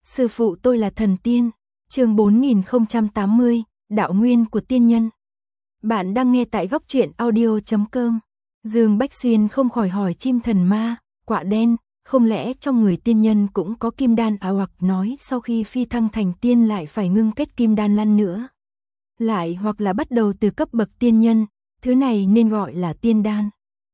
Sư phụ tôi là thần tiên. Chương 4080, đạo nguyên của tiên nhân. Bạn đang nghe tại góc truyện audio.com. Dương Bách Xuyên không khỏi hỏi chim thần ma, quạ đen, không lẽ trong người tiên nhân cũng có kim đan à, hoặc nói sau khi phi thăng thành tiên lại phải ngưng kết kim đan lăn nữa. Lại hoặc là bắt đầu từ cấp bậc tiên nhân, thứ này nên gọi là tiên đan.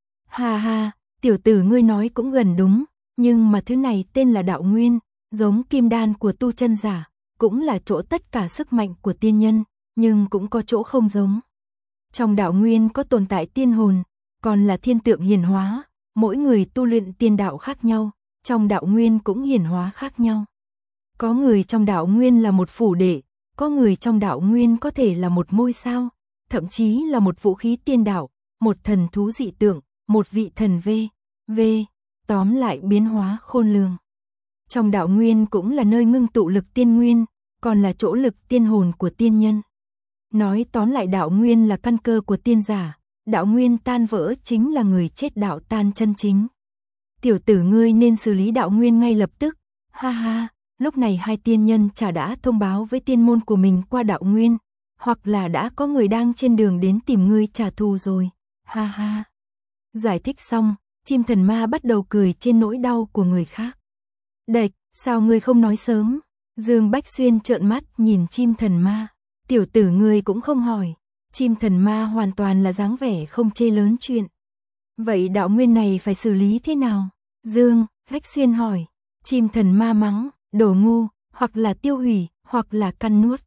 Ha ha, tiểu tử ngươi nói cũng gần đúng, nhưng mà thứ này tên là đạo nguyên, giống kim đan của tu chân giả, cũng là chỗ tất cả sức mạnh của tiên nhân, nhưng cũng có chỗ không giống. Trong đạo nguyên có tồn tại tiên hồn, còn là thiên tượng hiển hóa, mỗi người tu luyện tiên đạo khác nhau, trong đạo nguyên cũng hiển hóa khác nhau. Có người trong đạo nguyên là một phủ đệ, có người trong đạo nguyên có thể là một ngôi sao, thậm chí là một vũ khí tiên đạo, một thần thú dị tượng, một vị thần v. Tóm lại biến hóa khôn lường. Trong đạo nguyên cũng là nơi ngưng tụ lực tiên nguyên, còn là chỗ lực tiên hồn của tiên nhân. Nói tóm lại đạo nguyên là căn cơ của tiên giả, đạo nguyên tan vỡ chính là người chết đạo tan chân chính. Tiểu tử ngươi nên xử lý đạo nguyên ngay lập tức. Ha ha, lúc này hai tiên nhân chả đã thông báo với tiên môn của mình qua đạo nguyên, hoặc là đã có người đang trên đường đến tìm ngươi trả thù rồi. Ha ha. Giải thích xong, chim thần ma bắt đầu cười trên nỗi đau của người khác. Đệch, sao ngươi không nói sớm? Dương Bách Xuyên trợn mắt nhìn chim thần ma. Tiểu tử ngươi cũng không hỏi. Chim thần ma hoàn toàn là dáng vẻ không chê lớn chuyện. Vậy đạo nguyên này phải xử lý thế nào? Dương Bách Xuyên hỏi. Chim thần ma mắng, đồ ngu, hoặc là tiêu hủy, hoặc là căn nuốt.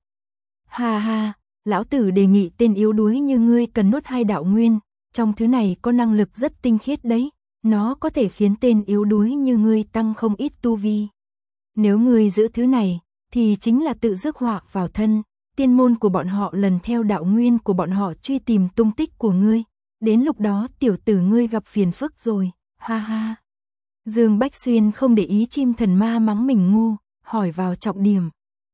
Ha ha, lão tử đề nghị tên yếu đuối như ngươi cần nuốt hai đạo nguyên. Trong thứ này có năng lực rất tinh khiết đấy, nó có thể khiến tên yếu đuối như ngươi tăng không ít tu vi. Nếu ngươi giữ thứ này, thì chính là tự rước họa vào thân, tiên môn của bọn họ lần theo đạo nguyên của bọn họ truy tìm tung tích của ngươi. Đến lúc đó tiểu tử ngươi gặp phiền phức rồi, ha ha. Dương Bách Xuyên không để ý chim thần ma mắng mình ngu, hỏi vào trọng điểm.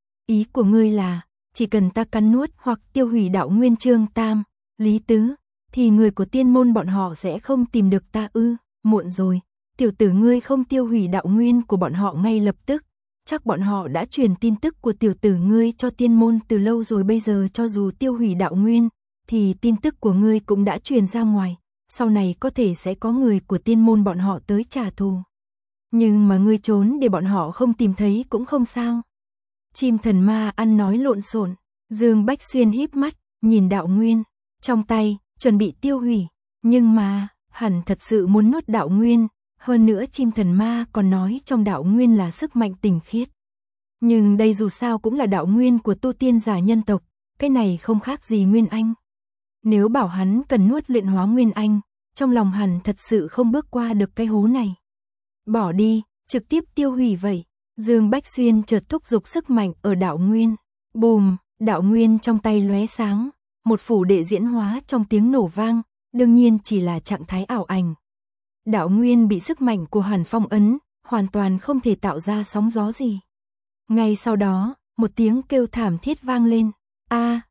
Ý của ngươi là, chỉ cần ta cắn nuốt hoặc tiêu hủy đạo nguyên Trương Tam, Lý Tứ, thì người của tiên môn bọn họ sẽ không tìm được ta ư? Muộn rồi, tiểu tử ngươi không tiêu hủy đạo nguyên của bọn họ ngay lập tức, chắc bọn họ đã truyền tin tức của tiểu tử ngươi cho tiên môn từ lâu rồi. Bây giờ cho dù tiêu hủy đạo nguyên, thì tin tức của ngươi cũng đã truyền ra ngoài, sau này có thể sẽ có người của tiên môn bọn họ tới trả thù. Nhưng mà ngươi trốn để bọn họ không tìm thấy cũng không sao. Chim thần ma ăn nói lộn xộn. Dương Bách Xuyên híp mắt, nhìn đạo nguyên trong tay, chuẩn bị tiêu hủy, nhưng mà hẳn thật sự muốn nuốt đạo nguyên, hơn nữa chim thần ma còn nói trong đạo nguyên là sức mạnh tinh khiết. Nhưng đây dù sao cũng là đạo nguyên của tu tiên giả nhân tộc, cái này không khác gì nguyên anh. Nếu bảo hắn cần nuốt luyện hóa nguyên anh, trong lòng hẳn thật sự không bước qua được cái hố này. Bỏ đi, trực tiếp tiêu hủy vậy. Dương Bách Xuyên chợt thúc giục sức mạnh ở đạo nguyên. Bùm, đạo nguyên trong tay lóe sáng, một phủ đệ diễn hóa trong tiếng nổ vang, đương nhiên chỉ là trạng thái ảo ảnh. Đạo nguyên bị sức mạnh của Hàn phong ấn, hoàn toàn không thể tạo ra sóng gió gì. Ngay sau đó, một tiếng kêu thảm thiết vang lên. A,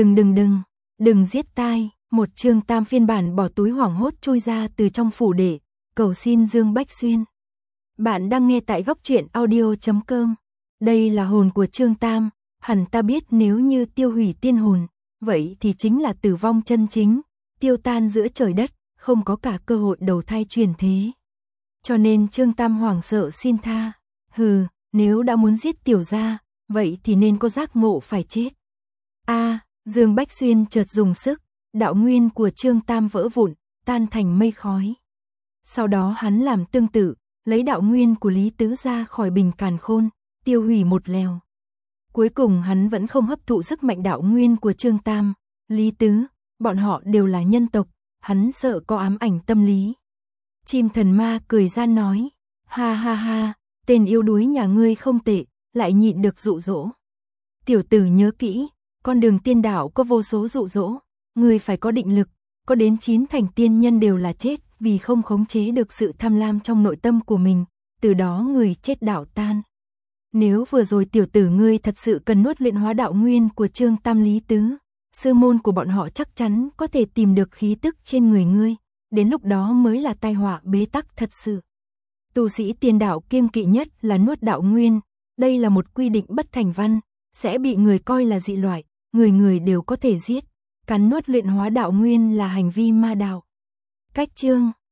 đừng giết tai. Một Trương Tam phiên bản bỏ túi hoảng hốt chui ra từ trong phủ đệ, cầu xin Dương Bách Xuyên. Bạn đang nghe tại góc truyện audio.com. Đây là hồn của Trương Tam, hẳn ta biết nếu như tiêu hủy tiên hồn, vậy thì chính là tử vong chân chính, tiêu tan giữa trời đất, không có cả cơ hội đầu thai chuyển thế. Cho nên Trương Tam hoảng sợ xin tha. Hừ, nếu đã muốn giết tiểu gia, vậy thì nên có giác ngộ phải chết. A, Dương Bách Xuyên chợt dùng sức, đạo nguyên của Trương Tam vỡ vụn, tan thành mây khói. Sau đó hắn làm tương tự, lấy đạo nguyên của Lý Tứ ra khỏi bình càn khôn, tiêu hủy một lèo. Cuối cùng hắn vẫn không hấp thụ sức mạnh đạo nguyên của Trương Tam, Lý Tứ, bọn họ đều là nhân tộc, hắn sợ có ám ảnh tâm lý. Chim thần ma cười gian nói, ha ha ha, tên yếu đuối nhà ngươi không tệ, lại nhịn được dụ dỗ. Tiểu tử nhớ kỹ, con đường tiên đạo có vô số dụ dỗ, ngươi phải có định lực, có đến 9 thành tiên nhân đều là chết vì không khống chế được sự tham lam trong nội tâm của mình, từ đó người chết đạo tan. Nếu vừa rồi tiểu tử ngươi thật sự cần nuốt luyện hóa đạo nguyên của Trương Tam Lý Tứ, sư môn của bọn họ chắc chắn có thể tìm được khí tức trên người ngươi, đến lúc đó mới là tai họa bế tắc thật sự. Tu sĩ tiên đạo kiêng kỵ nhất là nuốt đạo nguyên, Đây là một quy định bất thành văn, sẽ bị người coi là dị loại, người người đều có thể giết. Cắn nuốt luyện hóa đạo nguyên là hành vi ma đạo. Cách chương